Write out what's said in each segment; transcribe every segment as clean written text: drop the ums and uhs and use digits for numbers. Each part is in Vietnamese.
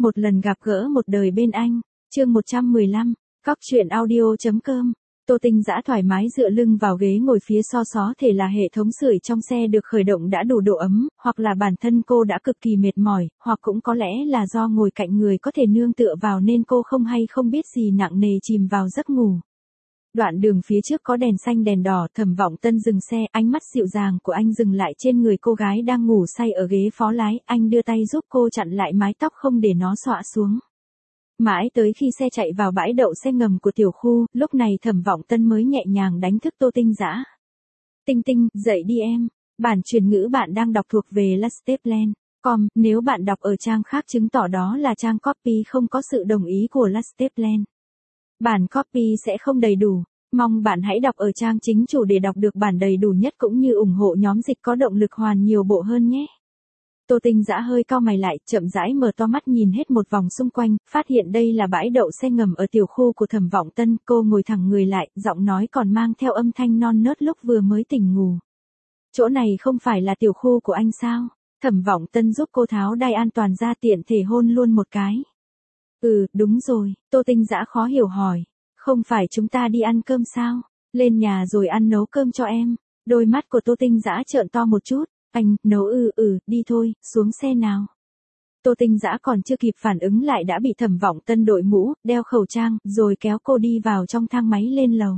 Một lần gặp gỡ một đời bên anh, chương 115, Cóc truyện audio.com. Tô Tinh Dã thoải mái dựa lưng vào ghế ngồi phía so xó, thể là hệ thống sưởi trong xe được khởi động đã đủ độ ấm, hoặc là bản thân cô đã cực kỳ mệt mỏi, hoặc cũng có lẽ là do ngồi cạnh người có thể nương tựa vào nên cô không hay không biết gì nặng nề chìm vào giấc ngủ. Đoạn đường phía trước có đèn xanh đèn đỏ, Thẩm Vọng Tân dừng xe, ánh mắt dịu dàng của anh dừng lại trên người cô gái đang ngủ say ở ghế phó lái, anh đưa tay giúp cô chặn lại mái tóc không để nó xõa xuống. Mãi tới khi xe chạy vào bãi đậu xe ngầm của tiểu khu, lúc này Thẩm Vọng Tân mới nhẹ nhàng đánh thức Tô Tinh Dã. Tinh Tinh, dậy đi em. Bản truyền ngữ bạn đang đọc thuộc về Lasteplan.com, nếu bạn đọc ở trang khác chứng tỏ đó là trang copy không có sự đồng ý của Lasteplan. Bản copy sẽ không đầy đủ. Mong bạn hãy đọc ở trang chính chủ để đọc được bản đầy đủ nhất cũng như ủng hộ nhóm dịch có động lực hoàn nhiều bộ hơn nhé. Tô Tinh Dã hơi cau mày lại, chậm rãi mở to mắt nhìn hết một vòng xung quanh, phát hiện đây là bãi đậu xe ngầm ở tiểu khu của Thẩm Vọng Tân. Cô ngồi thẳng người lại, giọng nói còn mang theo âm thanh non nớt lúc vừa mới tỉnh ngủ. Chỗ này không phải là tiểu khu của anh sao? Thẩm Vọng Tân giúp cô tháo đai an toàn ra tiện thể hôn luôn một cái. Ừ, đúng rồi, Tô Tinh Dã khó hiểu hỏi. Không phải chúng ta đi ăn cơm sao? Lên nhà rồi ăn nấu cơm cho em. Đôi mắt của Tô Tinh Dã trợn to một chút. Anh, nấu đi thôi, xuống xe nào. Tô Tinh Dã còn chưa kịp phản ứng lại đã bị Thẩm Vọng Tân đội mũ, đeo khẩu trang, rồi kéo cô đi vào trong thang máy lên lầu.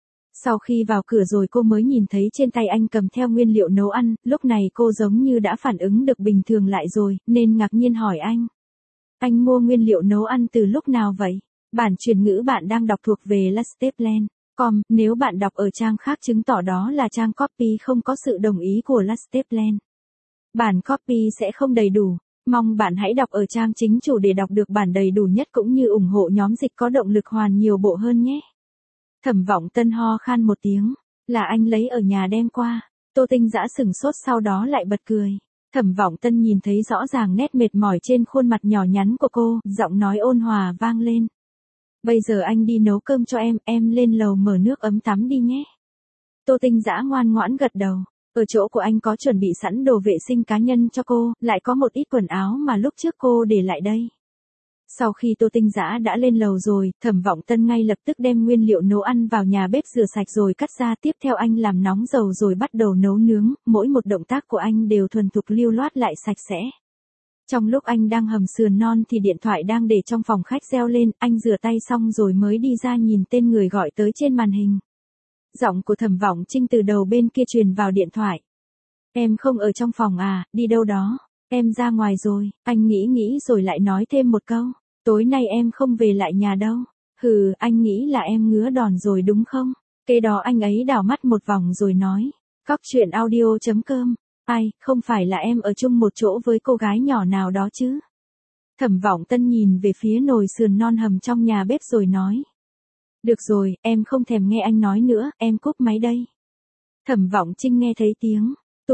Sau khi vào cửa rồi cô mới nhìn thấy trên tay anh cầm theo nguyên liệu nấu ăn, lúc này cô giống như đã phản ứng được bình thường lại rồi, nên ngạc nhiên hỏi anh. Anh mua nguyên liệu nấu ăn từ lúc nào vậy? Bản truyền ngữ bạn đang đọc thuộc về Lasteplan.com, nếu bạn đọc ở trang khác chứng tỏ đó là trang copy không có sự đồng ý của Lasteplan. Bản copy sẽ không đầy đủ. Mong bạn hãy đọc ở trang chính chủ để đọc được bản đầy đủ nhất cũng như ủng hộ nhóm dịch có động lực hoàn nhiều bộ hơn nhé. Thẩm Vọng Tân ho khan một tiếng. Là anh lấy ở nhà đem qua. Tô Tinh Dã sửng sốt sau đó lại bật cười. Thẩm Vọng Tân nhìn thấy rõ ràng nét mệt mỏi trên khuôn mặt nhỏ nhắn của cô, giọng nói ôn hòa vang lên. Bây giờ anh đi nấu cơm cho em lên lầu mở nước ấm tắm đi nhé. Tô Tinh Dã ngoan ngoãn gật đầu. Ở chỗ của anh có chuẩn bị sẵn đồ vệ sinh cá nhân cho cô, lại có một ít quần áo mà lúc trước cô để lại đây. Sau khi Tô Tinh Dã đã lên lầu rồi, Thẩm Vọng Tân ngay lập tức đem nguyên liệu nấu ăn vào nhà bếp rửa sạch rồi cắt ra, tiếp theo anh làm nóng dầu rồi bắt đầu nấu nướng, mỗi một động tác của anh đều thuần thục lưu loát lại sạch sẽ. Trong lúc anh đang hầm sườn non thì điện thoại đang để trong phòng khách reo lên, anh rửa tay xong rồi mới đi ra nhìn tên người gọi tới trên màn hình. Giọng của Thẩm Vọng Trinh từ đầu bên kia truyền vào điện thoại. Em không ở trong phòng à, đi đâu đó? Em ra ngoài rồi, anh nghĩ rồi lại nói thêm một câu. Tối nay em không về lại nhà đâu. Hừ, anh nghĩ là em ngứa đòn rồi đúng không? Kế đó anh ấy đảo mắt một vòng rồi nói. Cóc truyện audio.com. Ai, không phải là em ở chung một chỗ với cô gái nhỏ nào đó chứ? Thẩm Vọng Tân nhìn về phía nồi sườn non hầm trong nhà bếp rồi nói. Được rồi, em không thèm nghe anh nói nữa, em cúp máy đây. Thẩm Vọng Trinh nghe thấy tiếng.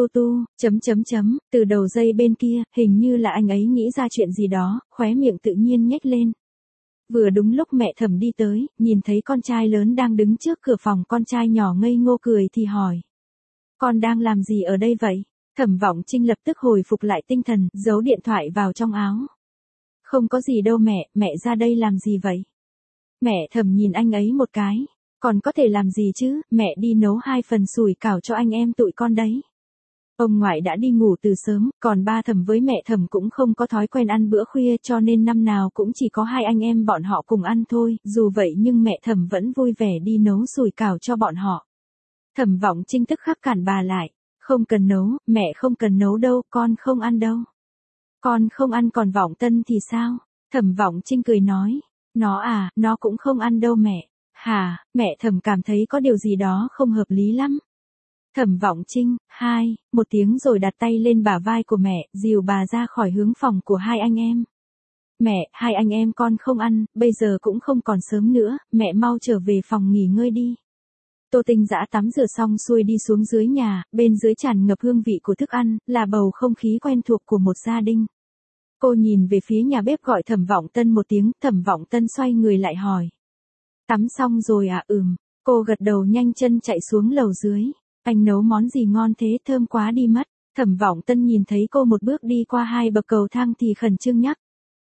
Từ đầu dây bên kia, hình như là anh ấy nghĩ ra chuyện gì đó, khóe miệng tự nhiên nhếch lên. Vừa đúng lúc mẹ Thẩm đi tới, nhìn thấy con trai lớn đang đứng trước cửa phòng, con trai nhỏ ngây ngô cười thì hỏi. Con đang làm gì ở đây vậy? Thẩm Vọng Trinh lập tức hồi phục lại tinh thần, giấu điện thoại vào trong áo. Không có gì đâu mẹ ra đây làm gì vậy? Mẹ Thẩm nhìn anh ấy một cái. Còn có thể làm gì chứ, mẹ đi nấu 2 phần sủi cảo cho anh em tụi con đấy. Ông ngoại đã đi ngủ từ sớm, còn ba Thẩm với mẹ Thẩm cũng không có thói quen ăn bữa khuya cho nên năm nào cũng chỉ có 2 anh em bọn họ cùng ăn thôi, dù vậy nhưng mẹ Thẩm vẫn vui vẻ đi nấu sủi cảo cho bọn họ. Thẩm Vọng Trinh tức khắc cản bà lại. Không cần nấu, mẹ không cần nấu đâu, con không ăn đâu. Con không ăn còn Vọng Tân thì sao? Thẩm Vọng Trinh cười nói. Nó cũng không ăn đâu mẹ. Hả, mẹ Thẩm cảm thấy có điều gì đó không hợp lý lắm. Thẩm Vọng Trinh, một tiếng rồi đặt tay lên bả vai của mẹ, dìu bà ra khỏi hướng phòng của 2 anh em. Mẹ, 2 anh em con không ăn, bây giờ cũng không còn sớm nữa, mẹ mau trở về phòng nghỉ ngơi đi. Tô Tinh Dã tắm rửa xong xuôi đi xuống dưới nhà, bên dưới tràn ngập hương vị của thức ăn, là bầu không khí quen thuộc của một gia đình. Cô nhìn về phía nhà bếp gọi Thẩm Vọng Tân một tiếng, Thẩm Vọng Tân xoay người lại hỏi. Tắm xong rồi à? Cô gật đầu nhanh chân chạy xuống lầu dưới. Anh nấu món gì ngon thế, thơm quá đi mất. Thẩm Vọng Tân nhìn thấy cô một bước đi qua 2 bậc cầu thang thì khẩn trương nhắc.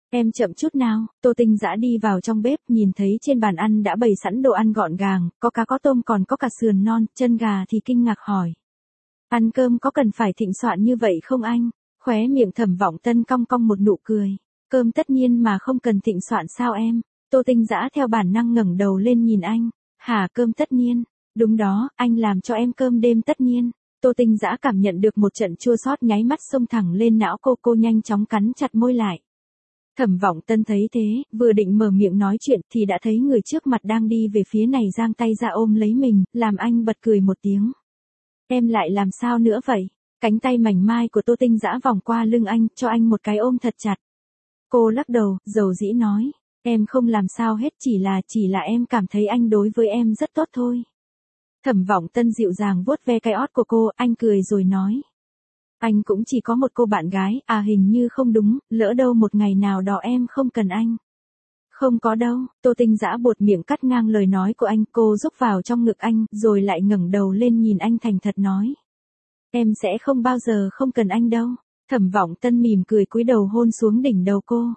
Em chậm chút nào, Tô Tinh Dã đi vào trong bếp nhìn thấy trên bàn ăn đã bày sẵn đồ ăn gọn gàng, có cá có tôm còn có cả sườn non, chân gà thì kinh ngạc hỏi. Ăn cơm có cần phải thịnh soạn như vậy không anh? Khóe miệng Thẩm Vọng Tân cong cong một nụ cười. Cơm tất nhiên mà không cần thịnh soạn sao em? Tô Tinh Dã theo bản năng ngẩng đầu lên nhìn anh. Hả, cơm tất niên? Đúng đó, anh làm cho em cơm đêm tất niên. Tô Tinh Dã cảm nhận được một trận chua xót nháy mắt xông thẳng lên não cô nhanh chóng cắn chặt môi lại. Thẩm Vọng Tân thấy thế, vừa định mở miệng nói chuyện thì đã thấy người trước mặt đang đi về phía này giang tay ra ôm lấy mình, làm anh bật cười một tiếng. Em lại làm sao nữa vậy? Cánh tay mảnh mai của Tô Tinh Dã vòng qua lưng anh, cho anh một cái ôm thật chặt. Cô lắc đầu, dầu dĩ nói, em không làm sao hết, chỉ là em cảm thấy anh đối với em rất tốt thôi. Thẩm Vọng Tân dịu dàng vuốt ve cái ót của cô, anh cười rồi nói. Anh cũng chỉ có một cô bạn gái, à hình như không đúng, lỡ đâu một ngày nào đó em không cần anh. Không có đâu, Tô Tinh Dã buột miệng cắt ngang lời nói của anh, cô rúc vào trong ngực anh, rồi lại ngẩng đầu lên nhìn anh thành thật nói. Em sẽ không bao giờ không cần anh đâu. Thẩm Vọng Tân mỉm cười cúi đầu hôn xuống đỉnh đầu cô.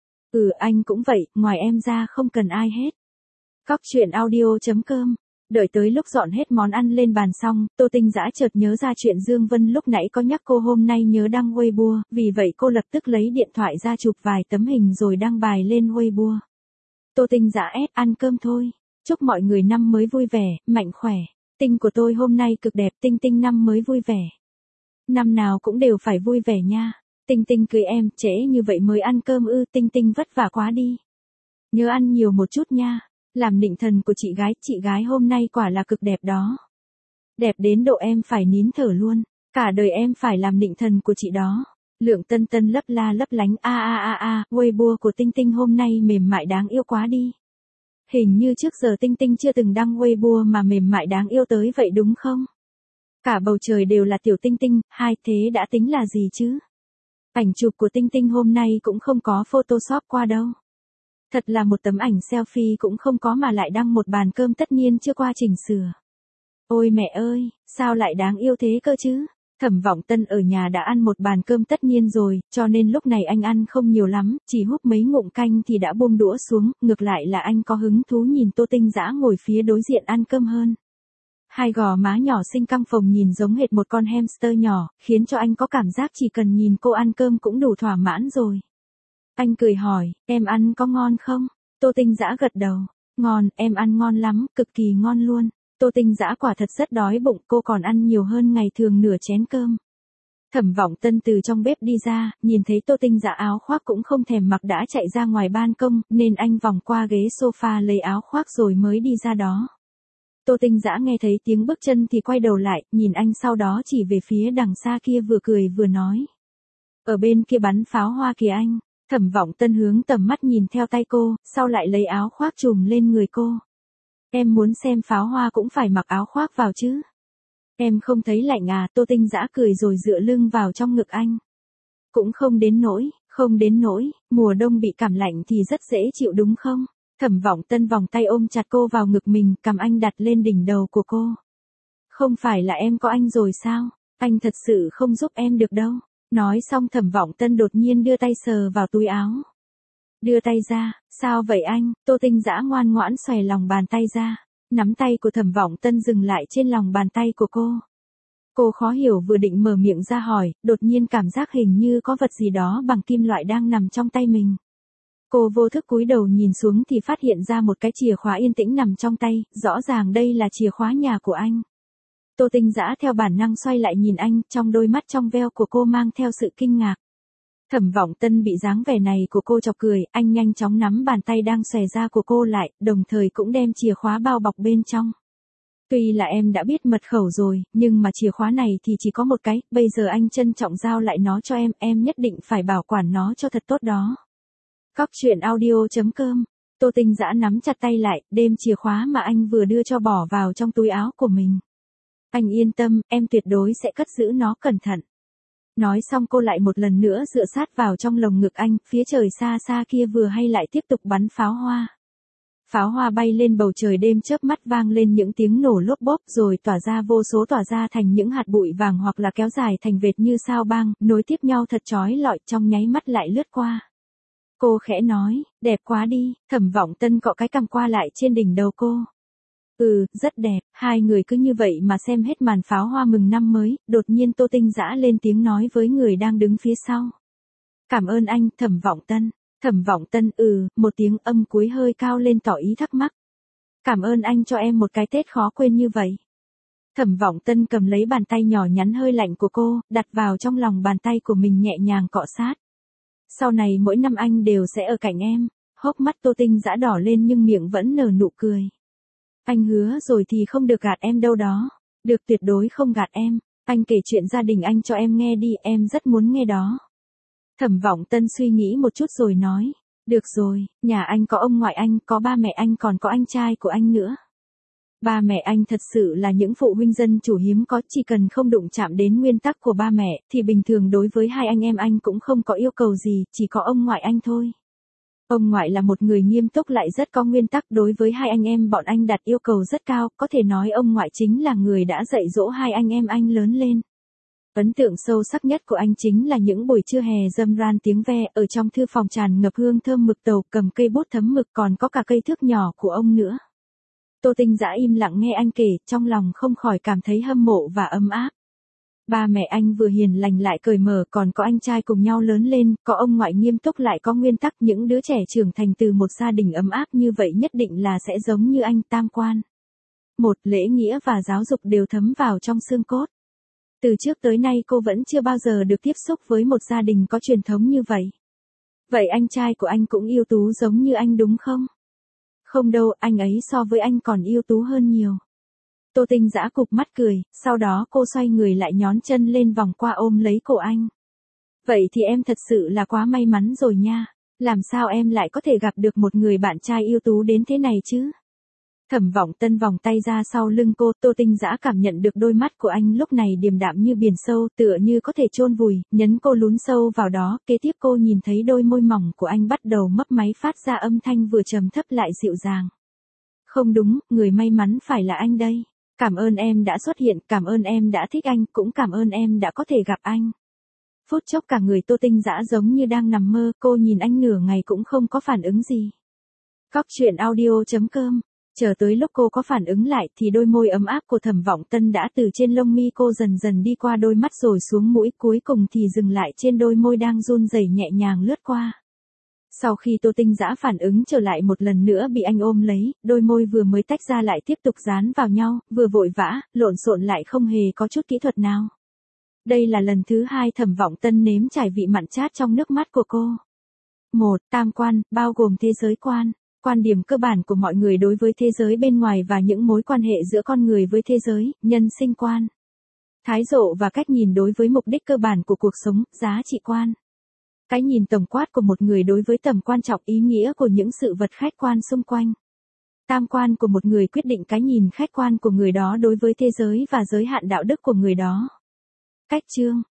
Anh cũng vậy, ngoài em ra không cần ai hết. Cóc truyện audio.com. Đợi tới lúc dọn hết món ăn lên bàn xong, Tô Tinh Dã chợt nhớ ra chuyện Dương Vân lúc nãy có nhắc cô hôm nay nhớ đăng Weibo, vì vậy cô lập tức lấy điện thoại ra chụp vài tấm hình rồi đăng bài lên Weibo. Tô Tinh Dã ăn cơm thôi. Chúc mọi người năm mới vui vẻ, mạnh khỏe. Tinh của tôi hôm nay cực đẹp, Tinh Tinh năm mới vui vẻ. Năm nào cũng đều phải vui vẻ nha. Tinh Tinh cười em, trễ như vậy mới ăn cơm ư, Tinh Tinh vất vả quá đi. Nhớ ăn nhiều một chút nha. Làm nịnh thần của chị gái hôm nay quả là cực đẹp đó. Đẹp đến độ em phải nín thở luôn. Cả đời em phải làm nịnh thần của chị đó. Lượng Tân Tân lấp la lấp lánh Weibo của Tinh Tinh hôm nay mềm mại đáng yêu quá đi. Hình như trước giờ Tinh Tinh chưa từng đăng Weibo mà mềm mại đáng yêu tới vậy đúng không? Cả bầu trời đều là tiểu Tinh Tinh, thế đã tính là gì chứ? Ảnh chụp của Tinh Tinh hôm nay cũng không có Photoshop qua đâu. Thật là một tấm ảnh selfie cũng không có mà lại đăng một bàn cơm tất nhiên chưa qua chỉnh sửa. Ôi mẹ ơi, sao lại đáng yêu thế cơ chứ? Thẩm Vọng Tân ở nhà đã ăn một bàn cơm tất nhiên rồi, cho nên lúc này anh ăn không nhiều lắm, chỉ húp mấy ngụm canh thì đã buông đũa xuống, ngược lại là anh có hứng thú nhìn Tô Tinh Dã ngồi phía đối diện ăn cơm hơn. Hai gò má nhỏ xinh căng phồng nhìn giống hệt một con hamster nhỏ, khiến cho anh có cảm giác chỉ cần nhìn cô ăn cơm cũng đủ thỏa mãn rồi. Anh cười hỏi, em ăn có ngon không? Tô Tinh Dã gật đầu, ngon, em ăn ngon lắm, cực kỳ ngon luôn. Tô Tinh Dã quả thật rất đói bụng, cô còn ăn nhiều hơn ngày thường nửa chén cơm. Thẩm Vọng Tân từ trong bếp đi ra, nhìn thấy Tô Tinh Dã áo khoác cũng không thèm mặc đã chạy ra ngoài ban công, nên anh vòng qua ghế sofa lấy áo khoác rồi mới đi ra đó. Tô Tinh Dã nghe thấy tiếng bước chân thì quay đầu lại, nhìn anh sau đó chỉ về phía đằng xa kia vừa cười vừa nói. Ở bên kia bắn pháo hoa kìa anh. Thẩm Vọng Tân hướng tầm mắt nhìn theo tay cô, sau lại lấy áo khoác trùm lên người cô. Em muốn xem pháo hoa cũng phải mặc áo khoác vào chứ. Em không thấy lạnh à? Tô Tinh Dã cười rồi dựa lưng vào trong ngực anh. Cũng không đến nỗi, mùa đông bị cảm lạnh thì rất dễ chịu đúng không? Thẩm Vọng Tân vòng tay ôm chặt cô vào ngực mình, cầm anh đặt lên đỉnh đầu của cô. Không phải là em có anh rồi sao? Anh thật sự không giúp em được đâu. Nói xong Thẩm Vọng Tân đột nhiên đưa tay sờ vào túi áo. Đưa tay ra, sao vậy anh? Tô Tinh Dã ngoan ngoãn xòe lòng bàn tay ra. Nắm tay của Thẩm Vọng Tân dừng lại trên lòng bàn tay của cô. Cô khó hiểu vừa định mở miệng ra hỏi, đột nhiên cảm giác hình như có vật gì đó bằng kim loại đang nằm trong tay mình. Cô vô thức cúi đầu nhìn xuống thì phát hiện ra một cái chìa khóa yên tĩnh nằm trong tay, rõ ràng đây là chìa khóa nhà của anh. Tô Tinh Dã theo bản năng xoay lại nhìn anh, trong đôi mắt trong veo của cô mang theo sự kinh ngạc. Thẩm Vọng Tân bị dáng vẻ này của cô chọc cười, anh nhanh chóng nắm bàn tay đang xòe ra của cô lại, đồng thời cũng đem chìa khóa bao bọc bên trong. Tuy là em đã biết mật khẩu rồi, nhưng mà chìa khóa này thì chỉ có một cái, bây giờ anh trân trọng giao lại nó cho em nhất định phải bảo quản nó cho thật tốt đó. Cóc truyện audio.com. Tô Tinh Dã nắm chặt tay lại, đem chìa khóa mà anh vừa đưa cho bỏ vào trong túi áo của mình. Anh yên tâm, em tuyệt đối sẽ cất giữ nó cẩn thận. Nói xong cô lại một lần nữa dựa sát vào trong lồng ngực anh, phía trời xa xa kia vừa hay lại tiếp tục bắn pháo hoa. Pháo hoa bay lên bầu trời đêm chớp mắt vang lên những tiếng nổ lốp bốp rồi tỏa ra thành những hạt bụi vàng hoặc là kéo dài thành vệt như sao băng, nối tiếp nhau thật chói lọi trong nháy mắt lại lướt qua. Cô khẽ nói, đẹp quá đi, Thẩm Vọng Tân cọ cái cằm qua lại trên đỉnh đầu cô. Rất đẹp, hai người cứ như vậy mà xem hết màn pháo hoa mừng năm mới, đột nhiên Tô Tinh Dã lên tiếng nói với người đang đứng phía sau. Cảm ơn anh, Thẩm Vọng Tân. Thẩm Vọng Tân một tiếng âm cuối hơi cao lên tỏ ý thắc mắc. Cảm ơn anh cho em một cái Tết khó quên như vậy. Thẩm Vọng Tân cầm lấy bàn tay nhỏ nhắn hơi lạnh của cô, đặt vào trong lòng bàn tay của mình nhẹ nhàng cọ sát. Sau này mỗi năm anh đều sẽ ở cạnh em. Hốc mắt Tô Tinh Dã đỏ lên nhưng miệng vẫn nở nụ cười. Anh hứa rồi thì không được gạt em đâu đó. Được, tuyệt đối không gạt em. Anh kể chuyện gia đình anh cho em nghe đi, em rất muốn nghe đó. Thẩm Vọng Tân suy nghĩ một chút rồi nói. Được rồi, nhà anh có ông ngoại anh, có ba mẹ anh, còn có anh trai của anh nữa. Ba mẹ anh thật sự là những phụ huynh dân chủ hiếm có, chỉ cần không đụng chạm đến nguyên tắc của ba mẹ, thì bình thường đối với hai anh em anh cũng không có yêu cầu gì, chỉ có ông ngoại anh thôi. Ông ngoại là một người nghiêm túc lại rất có nguyên tắc, đối với hai anh em bọn anh đặt yêu cầu rất cao, có thể nói ông ngoại chính là người đã dạy dỗ hai anh em anh lớn lên. Ấn tượng sâu sắc nhất của anh chính là những buổi trưa hè râm ran tiếng ve, ở trong thư phòng tràn ngập hương thơm mực tàu, cầm cây bút thấm mực, còn có cả cây thước nhỏ của ông nữa. Tô Tinh Dã im lặng nghe anh kể, trong lòng không khỏi cảm thấy hâm mộ và ấm áp. Ba mẹ anh vừa hiền lành lại cởi mở, còn có anh trai cùng nhau lớn lên, có ông ngoại nghiêm túc lại có nguyên tắc, những đứa trẻ trưởng thành từ một gia đình ấm áp như vậy nhất định là sẽ giống như anh, tam quan. Một, lễ nghĩa và giáo dục đều thấm vào trong xương cốt. Từ trước tới nay cô vẫn chưa bao giờ được tiếp xúc với một gia đình có truyền thống như vậy. Vậy anh trai của anh cũng ưu tú giống như anh đúng không? Không đâu, anh ấy so với anh còn ưu tú hơn nhiều. Tô Tinh Dã cụp mắt cười, sau đó cô xoay người lại nhón chân lên vòng qua ôm lấy cổ anh. Vậy thì em thật sự là quá may mắn rồi nha, làm sao em lại có thể gặp được một người bạn trai ưu tú đến thế này chứ? Thẩm Vọng Tân vòng tay ra sau lưng cô, Tô Tinh Dã cảm nhận được đôi mắt của anh lúc này điềm đạm như biển sâu, tựa như có thể chôn vùi, nhấn cô lún sâu vào đó, kế tiếp cô nhìn thấy đôi môi mỏng của anh bắt đầu mấp máy phát ra âm thanh vừa trầm thấp lại dịu dàng. Không đúng, người may mắn phải là anh đây. Cảm ơn em đã xuất hiện, cảm ơn em đã thích anh, cũng cảm ơn em đã có thể gặp anh. Phút chốc cả người Tô Tinh Dã giống như đang nằm mơ, cô nhìn anh nửa ngày cũng không có phản ứng gì. Cóc truyện audio.com. Chờ tới lúc cô có phản ứng lại thì đôi môi ấm áp của Thẩm Vọng Tân đã từ trên lông mi cô dần dần đi qua đôi mắt rồi xuống mũi, cuối cùng thì dừng lại trên đôi môi đang run rẩy nhẹ nhàng lướt qua. Sau khi Tô Tinh Dã phản ứng trở lại một lần nữa bị anh ôm lấy, đôi môi vừa mới tách ra lại tiếp tục dán vào nhau, vừa vội vã, lộn xộn lại không hề có chút kỹ thuật nào. Đây là lần thứ hai Thẩm Vọng Tân nếm trải vị mặn chát trong nước mắt của cô. 1. Tam quan, bao gồm thế giới quan. Quan điểm cơ bản của mọi người đối với thế giới bên ngoài và những mối quan hệ giữa con người với thế giới, nhân sinh quan. Thái độ và cách nhìn đối với mục đích cơ bản của cuộc sống, giá trị quan. Cái nhìn tổng quát của một người đối với tầm quan trọng ý nghĩa của những sự vật khách quan xung quanh. Tam quan của một người quyết định cái nhìn khách quan của người đó đối với thế giới và giới hạn đạo đức của người đó. Cách chương